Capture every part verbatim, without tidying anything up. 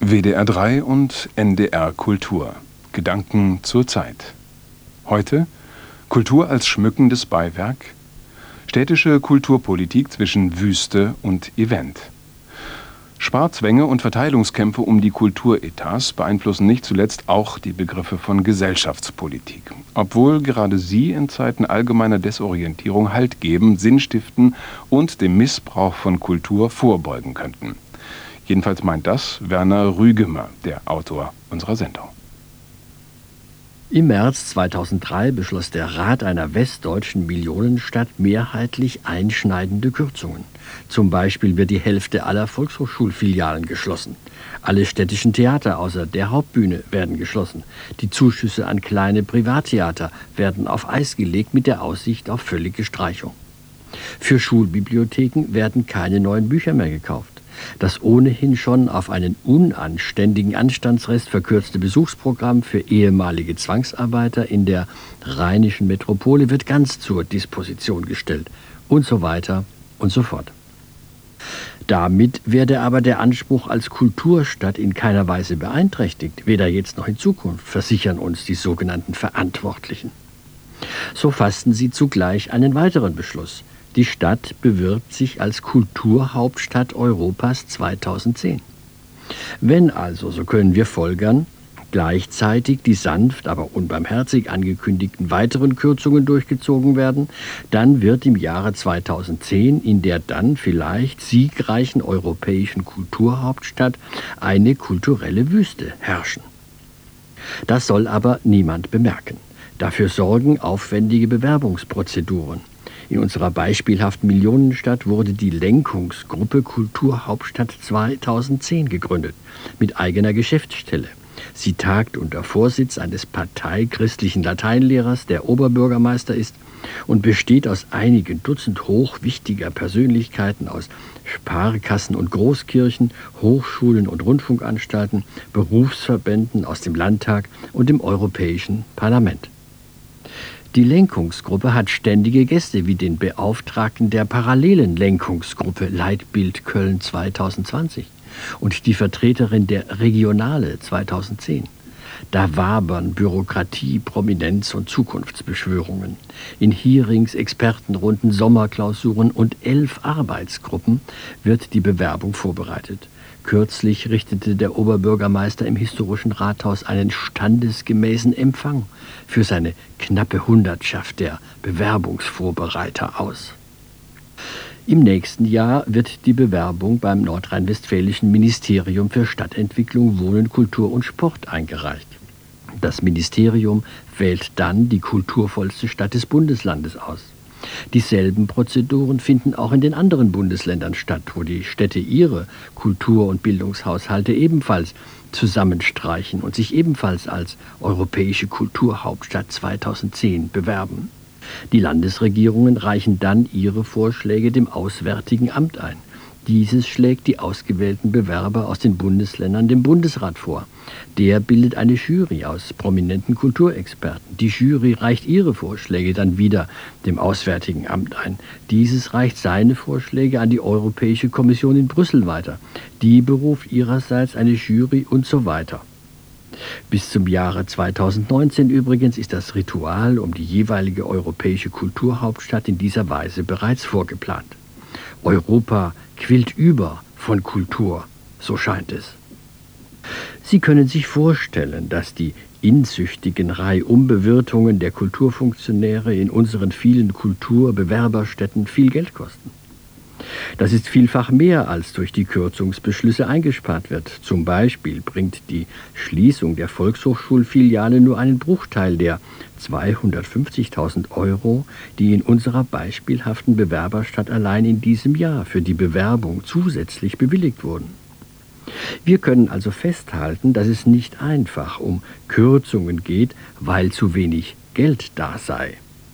W D R drei und N D R Kultur. Gedanken zur Zeit. Heute Kultur als schmückendes Beiwerk. Städtische Kulturpolitik zwischen Wüste und Event. Sparzwänge und Verteilungskämpfe um die Kulturetats beeinflussen nicht zuletzt auch die Begriffe von Gesellschaftspolitik. Obwohl gerade sie in Zeiten allgemeiner Desorientierung Halt geben, Sinn stiften und dem Missbrauch von Kultur vorbeugen könnten. Jedenfalls meint das Werner Rügemer, der Autor unserer Sendung. Im März zweitausenddrei beschloss der Rat einer westdeutschen Millionenstadt mehrheitlich einschneidende Kürzungen. Zum Beispiel wird die Hälfte aller Volkshochschulfilialen geschlossen. Alle städtischen Theater außer der Hauptbühne werden geschlossen. Die Zuschüsse an kleine Privattheater werden auf Eis gelegt mit der Aussicht auf völlige Streichung. Für Schulbibliotheken werden keine neuen Bücher mehr gekauft. Das ohnehin schon auf einen unanständigen Anstandsrest verkürzte Besuchsprogramm für ehemalige Zwangsarbeiter in der rheinischen Metropole wird ganz zur Disposition gestellt und so weiter und so fort. Damit werde aber der Anspruch als Kulturstadt in keiner Weise beeinträchtigt, weder jetzt noch in Zukunft, versichern uns die sogenannten Verantwortlichen. So fassten sie zugleich einen weiteren Beschluss. Die Stadt bewirbt sich als Kulturhauptstadt Europas zweitausendzehn. Wenn also, so können wir folgern, gleichzeitig die sanft, aber unbarmherzig angekündigten weiteren Kürzungen durchgezogen werden, dann wird im Jahre zweitausendzehn in der dann vielleicht siegreichen europäischen Kulturhauptstadt eine kulturelle Wüste herrschen. Das soll aber niemand bemerken. Dafür sorgen aufwendige Bewerbungsprozeduren. In unserer beispielhaften Millionenstadt wurde die Lenkungsgruppe Kulturhauptstadt zweitausendzehn gegründet, mit eigener Geschäftsstelle. Sie tagt unter Vorsitz eines parteichristlichen Lateinlehrers, der Oberbürgermeister ist, und besteht aus einigen Dutzend hochwichtiger Persönlichkeiten aus Sparkassen und Großkirchen, Hochschulen und Rundfunkanstalten, Berufsverbänden aus dem Landtag und dem Europäischen Parlament. Die Lenkungsgruppe hat ständige Gäste wie den Beauftragten der parallelen Lenkungsgruppe Leitbild Köln zweitausendzwanzig und die Vertreterin der Regionale zweitausendzehn. Da wabern Bürokratie, Prominenz und Zukunftsbeschwörungen. In Hearings, Expertenrunden, Sommerklausuren und elf Arbeitsgruppen wird die Bewerbung vorbereitet. Kürzlich richtete der Oberbürgermeister im historischen Rathaus einen standesgemäßen Empfang für seine knappe Hundertschaft der Bewerbungsvorbereiter aus. Im nächsten Jahr wird die Bewerbung beim nordrhein-westfälischen Ministerium für Stadtentwicklung, Wohnen, Kultur und Sport eingereicht. Das Ministerium wählt dann die kulturvollste Stadt des Bundeslandes aus. Dieselben Prozeduren finden auch in den anderen Bundesländern statt, wo die Städte ihre Kultur- und Bildungshaushalte ebenfalls zusammenstreichen und sich ebenfalls als Europäische Kulturhauptstadt zweitausendzehn bewerben. Die Landesregierungen reichen dann ihre Vorschläge dem Auswärtigen Amt ein. Dieses schlägt die ausgewählten Bewerber aus den Bundesländern dem Bundesrat vor. Der bildet eine Jury aus prominenten Kulturexperten. Die Jury reicht ihre Vorschläge dann wieder dem Auswärtigen Amt ein. Dieses reicht seine Vorschläge an die Europäische Kommission in Brüssel weiter. Die beruft ihrerseits eine Jury und so weiter. Bis zum Jahre zweitausendneunzehn übrigens ist das Ritual um die jeweilige europäische Kulturhauptstadt in dieser Weise bereits vorgeplant. Europa quillt über von Kultur, so scheint es. Sie können sich vorstellen, dass die inzüchtigen Reihum-Bewirtungen der Kulturfunktionäre in unseren vielen Kulturbewerberstädten viel Geld kosten. Das ist vielfach mehr, als durch die Kürzungsbeschlüsse eingespart wird. Zum Beispiel bringt die Schließung der Volkshochschulfiliale nur einen Bruchteil der zweihundertfünfzigtausend Euro, die in unserer beispielhaften Bewerberstadt allein in diesem Jahr für die Bewerbung zusätzlich bewilligt wurden. Wir können also festhalten, dass es nicht einfach um Kürzungen geht, weil zu wenig Geld da sei.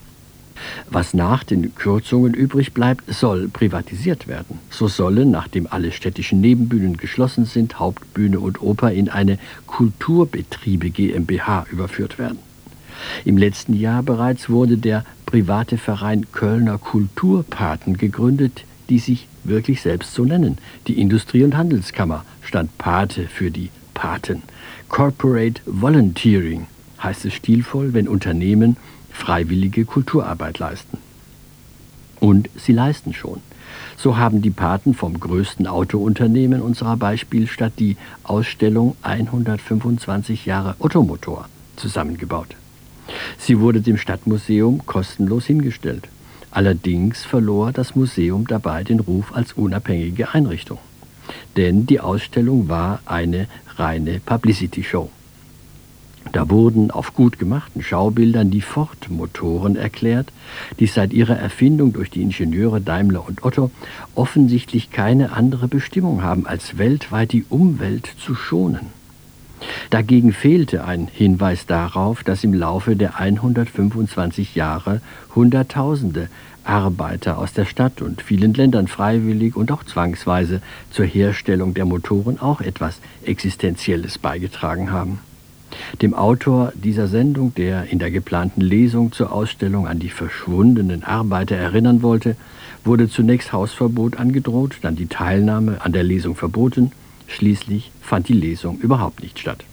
Was nach den Kürzungen übrig bleibt, soll privatisiert werden. So sollen, nachdem alle städtischen Nebenbühnen geschlossen sind, Hauptbühne und Oper in eine Kulturbetriebe GmbH überführt werden. Im letzten Jahr bereits wurde der private Verein Kölner Kulturpaten gegründet, die sich wirklich selbst so nennen. Die Industrie- und Handelskammer stand Pate für die Kulturpaten. Corporate Volunteering heißt es stilvoll, wenn Unternehmen freiwillige Kulturarbeit leisten. Und sie leisten schon. So haben die Paten vom größten Autounternehmen unserer Beispielstadt die Ausstellung hundertfünfundzwanzig Jahre Ottomotor zusammengebaut. Sie wurde dem Stadtmuseum kostenlos hingestellt. Allerdings verlor das Museum dabei den Ruf als unabhängige Einrichtung. Denn die Ausstellung war eine reine Publicity-Show. Da wurden auf gut gemachten Schaubildern die Ford-Motoren erklärt, die seit ihrer Erfindung durch die Ingenieure Daimler und Otto offensichtlich keine andere Bestimmung haben, als weltweit die Umwelt zu schonen. Dagegen fehlte ein Hinweis darauf, dass im Laufe der hundertfünfundzwanzig Jahre Hunderttausende Arbeiter aus der Stadt und vielen Ländern freiwillig und auch zwangsweise zur Herstellung der Motoren auch etwas Existenzielles beigetragen haben. Dem Autor dieser Sendung, der in der geplanten Lesung zur Ausstellung an die verschwundenen Arbeiter erinnern wollte, wurde zunächst Hausverbot angedroht, dann die Teilnahme an der Lesung verboten. Schließlich fand die Lesung überhaupt nicht statt.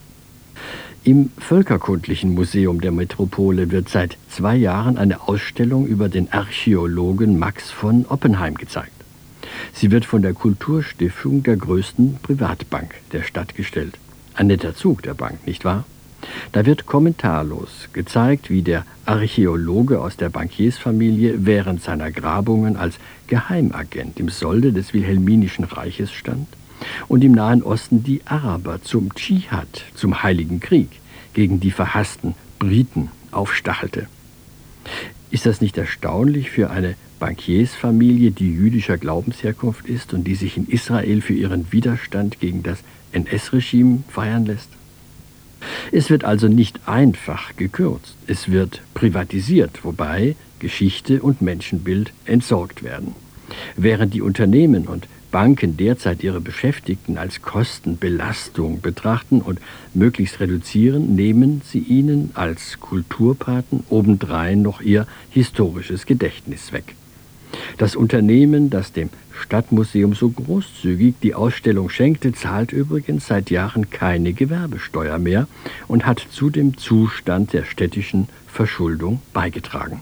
Im Völkerkundlichen Museum der Metropole wird seit zwei Jahren eine Ausstellung über den Archäologen Max von Oppenheim gezeigt. Sie wird von der Kulturstiftung der größten Privatbank der Stadt gestellt. Ein netter Zug der Bank, nicht wahr? Da wird kommentarlos gezeigt, wie der Archäologe aus der Bankiersfamilie während seiner Grabungen als Geheimagent im Solde des Wilhelminischen Reiches stand und im Nahen Osten die Araber zum Dschihad, zum Heiligen Krieg, gegen die verhassten Briten aufstachelte. Ist das nicht erstaunlich für eine Bankiersfamilie, die jüdischer Glaubensherkunft ist und die sich in Israel für ihren Widerstand gegen das N S-Regime feiern lässt? Es wird also nicht einfach gekürzt, es wird privatisiert, wobei Geschichte und Menschenbild entsorgt werden. Während die Unternehmen und Banken derzeit ihre Beschäftigten als Kostenbelastung betrachten und möglichst reduzieren, nehmen sie ihnen als Kulturpaten obendrein noch ihr historisches Gedächtnis weg. Das Unternehmen, das dem Stadtmuseum so großzügig die Ausstellung schenkte, zahlt übrigens seit Jahren keine Gewerbesteuer mehr und hat zu dem Zustand der städtischen Verschuldung beigetragen.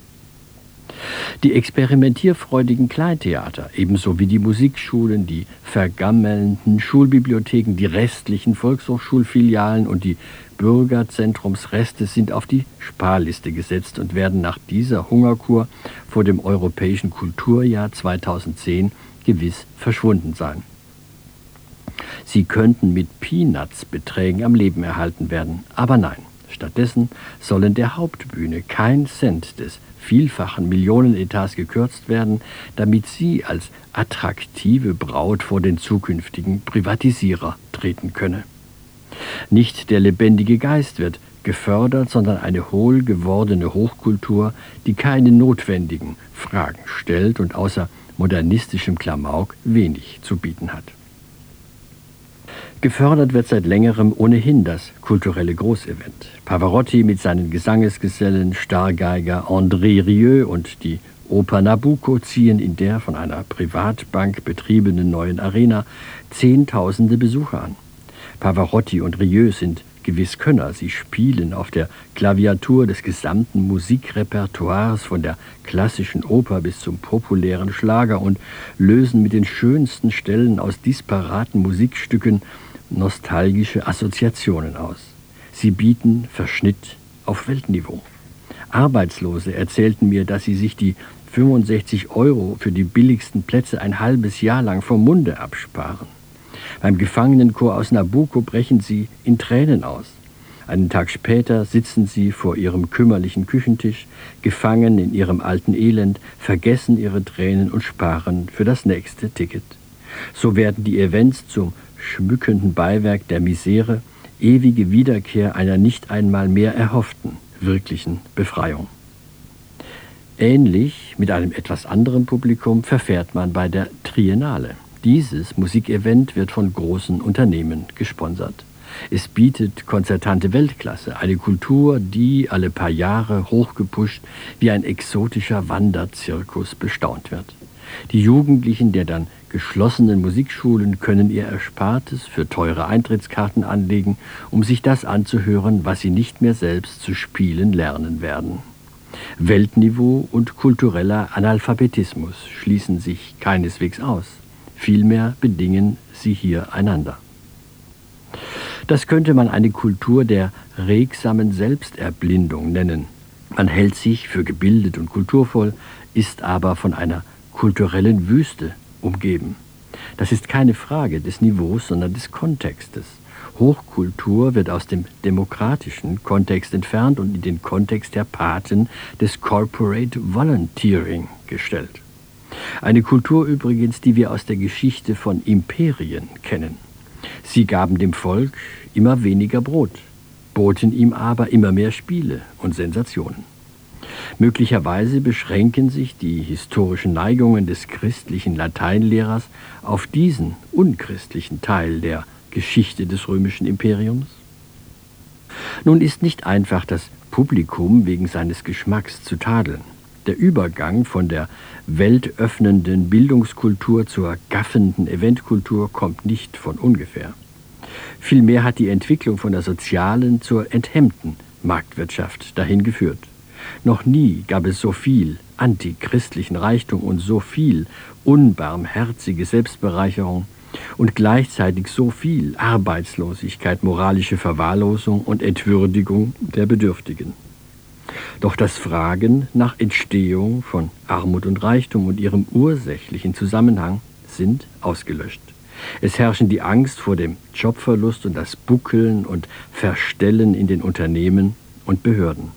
Die experimentierfreudigen Kleintheater, ebenso wie die Musikschulen, die vergammelnden Schulbibliotheken, die restlichen Volkshochschulfilialen und die Bürgerzentrumsreste sind auf die Sparliste gesetzt und werden nach dieser Hungerkur vor dem Europäischen Kulturjahr zweitausendzehn gewiss verschwunden sein. Sie könnten mit Peanuts-Beträgen am Leben erhalten werden, aber nein. Stattdessen sollen der Hauptbühne kein Cent des vielfachen Millionenetats gekürzt werden, damit sie als attraktive Braut vor den zukünftigen Privatisierer treten könne. Nicht der lebendige Geist wird gefördert, sondern eine hohl gewordene Hochkultur, die keine notwendigen Fragen stellt und außer modernistischem Klamauk wenig zu bieten hat. Gefördert wird seit längerem ohnehin das kulturelle Großevent. Pavarotti mit seinen Gesangesgesellen, Stargeiger André Rieu und die Oper Nabucco ziehen in der von einer Privatbank betriebenen neuen Arena Zehntausende Besucher an. Pavarotti und Rieu sind gewiss Könner. Sie spielen auf der Klaviatur des gesamten Musikrepertoires von der klassischen Oper bis zum populären Schlager und lösen mit den schönsten Stellen aus disparaten Musikstücken nostalgische Assoziationen aus. Sie bieten Verschnitt auf Weltniveau. Arbeitslose erzählten mir, dass sie sich die fünfundsechzig Euro für die billigsten Plätze ein halbes Jahr lang vom Munde absparen. Beim Gefangenenchor aus Nabucco brechen sie in Tränen aus. Einen Tag später sitzen sie vor ihrem kümmerlichen Küchentisch, gefangen in ihrem alten Elend, vergessen ihre Tränen und sparen für das nächste Ticket. So werden die Events zum schmückenden Beiwerk der Misere, ewige Wiederkehr einer nicht einmal mehr erhofften, wirklichen Befreiung. Ähnlich, mit einem etwas anderen Publikum, verfährt man bei der Triennale. Dieses Musikevent wird von großen Unternehmen gesponsert. Es bietet konzertante Weltklasse, eine Kultur, die alle paar Jahre hochgepusht wie ein exotischer Wanderzirkus bestaunt wird. Die Jugendlichen der dann geschlossenen Musikschulen können ihr Erspartes für teure Eintrittskarten anlegen, um sich das anzuhören, was sie nicht mehr selbst zu spielen lernen werden. Weltniveau und kultureller Analphabetismus schließen sich keineswegs aus. Vielmehr bedingen sie hier einander. Das könnte man eine Kultur der regsamen Selbsterblindung nennen. Man hält sich für gebildet und kulturvoll, ist aber von einer kulturellen Wüste umgeben. Das ist keine Frage des Niveaus, sondern des Kontextes. Hochkultur wird aus dem demokratischen Kontext entfernt und in den Kontext der Paten des Corporate Volunteering gestellt. Eine Kultur übrigens, die wir aus der Geschichte von Imperien kennen. Sie gaben dem Volk immer weniger Brot, boten ihm aber immer mehr Spiele und Sensationen. Möglicherweise beschränken sich die historischen Neigungen des christlichen Lateinlehrers auf diesen unchristlichen Teil der Geschichte des römischen Imperiums? Nun ist nicht einfach das Publikum wegen seines Geschmacks zu tadeln. Der Übergang von der weltöffnenden Bildungskultur zur gaffenden Eventkultur kommt nicht von ungefähr. Vielmehr hat die Entwicklung von der sozialen zur enthemmten Marktwirtschaft dahin geführt. Noch nie gab es so viel antichristlichen Reichtum und so viel unbarmherzige Selbstbereicherung und gleichzeitig so viel Arbeitslosigkeit, moralische Verwahrlosung und Entwürdigung der Bedürftigen. Doch das Fragen nach Entstehung von Armut und Reichtum und ihrem ursächlichen Zusammenhang sind ausgelöscht. Es herrschen die Angst vor dem Jobverlust und das Buckeln und Verstellen in den Unternehmen und Behörden.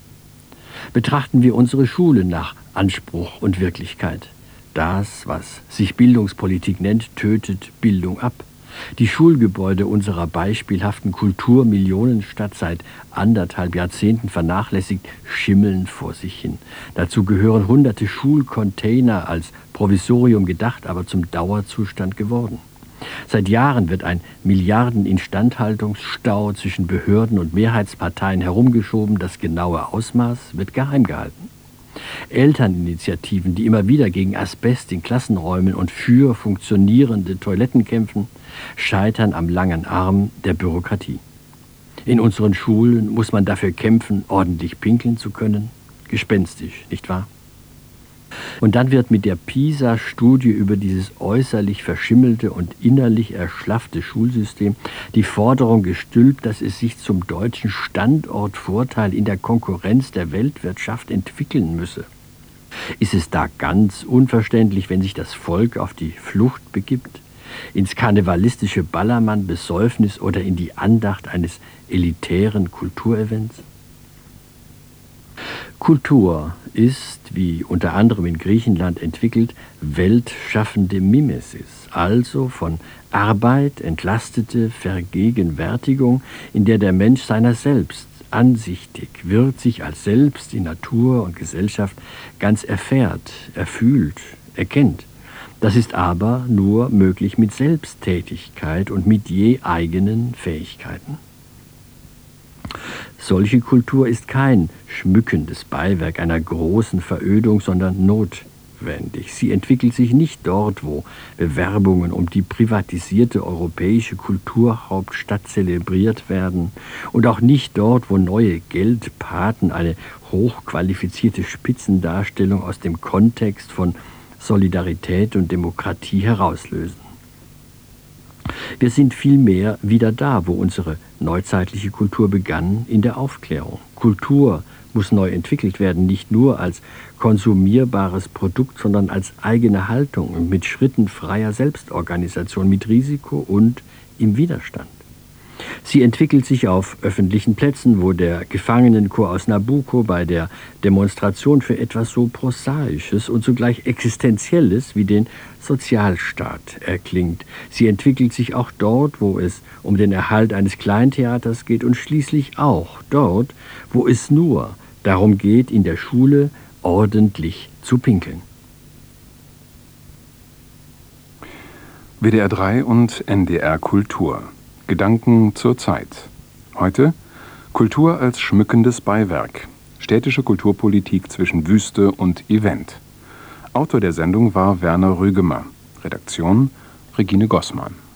Betrachten wir unsere Schulen nach Anspruch und Wirklichkeit. Das, was sich Bildungspolitik nennt, tötet Bildung ab. Die Schulgebäude unserer beispielhaften Kulturmillionenstadt, seit anderthalb Jahrzehnten vernachlässigt, schimmeln vor sich hin. Dazu gehören hunderte Schulcontainer, als Provisorium gedacht, aber zum Dauerzustand geworden. Seit Jahren wird ein Milliarden-Instandhaltungsstau zwischen Behörden und Mehrheitsparteien herumgeschoben. Das genaue Ausmaß wird geheim gehalten. Elterninitiativen, die immer wieder gegen Asbest in Klassenräumen und für funktionierende Toiletten kämpfen, scheitern am langen Arm der Bürokratie. In unseren Schulen muss man dafür kämpfen, ordentlich pinkeln zu können. Gespenstisch, nicht wahr? Und dann wird mit der PISA-Studie über dieses äußerlich verschimmelte und innerlich erschlaffte Schulsystem die Forderung gestülpt, dass es sich zum deutschen Standortvorteil in der Konkurrenz der Weltwirtschaft entwickeln müsse. Ist es da ganz unverständlich, wenn sich das Volk auf die Flucht begibt, ins karnevalistische Ballermann-Besäufnis oder in die Andacht eines elitären Kulturevents? Kultur ist, wie unter anderem in Griechenland entwickelt, weltschaffende Mimesis, also von Arbeit entlastete Vergegenwärtigung, in der der Mensch seiner selbst ansichtig wird, sich als selbst in Natur und Gesellschaft ganz erfährt, erfühlt, erkennt. Das ist aber nur möglich mit Selbsttätigkeit und mit je eigenen Fähigkeiten. Solche Kultur ist kein schmückendes Beiwerk einer großen Verödung, sondern notwendig. Sie entwickelt sich nicht dort, wo Bewerbungen um die privatisierte europäische Kulturhauptstadt zelebriert werden, und auch nicht dort, wo neue Geldpaten eine hochqualifizierte Spitzendarstellung aus dem Kontext von Solidarität und Demokratie herauslösen. Wir sind vielmehr wieder da, wo unsere neuzeitliche Kultur begann, in der Aufklärung. Kultur muss neu entwickelt werden, nicht nur als konsumierbares Produkt, sondern als eigene Haltung mit Schritten freier Selbstorganisation, mit Risiko und im Widerstand. Sie entwickelt sich auf öffentlichen Plätzen, wo der Gefangenenchor aus Nabucco bei der Demonstration für etwas so Prosaisches und zugleich Existenzielles wie den Sozialstaat erklingt. Sie entwickelt sich auch dort, wo es um den Erhalt eines Kleintheaters geht, und schließlich auch dort, wo es nur darum geht, in der Schule ordentlich zu pinkeln. W D R drei und N D R Kultur. Gedanken zur Zeit. Heute Kultur als schmückendes Beiwerk. Städtische Kulturpolitik zwischen Wüste und Event. Autor der Sendung war Werner Rügemer. Redaktion Regine Gossmann.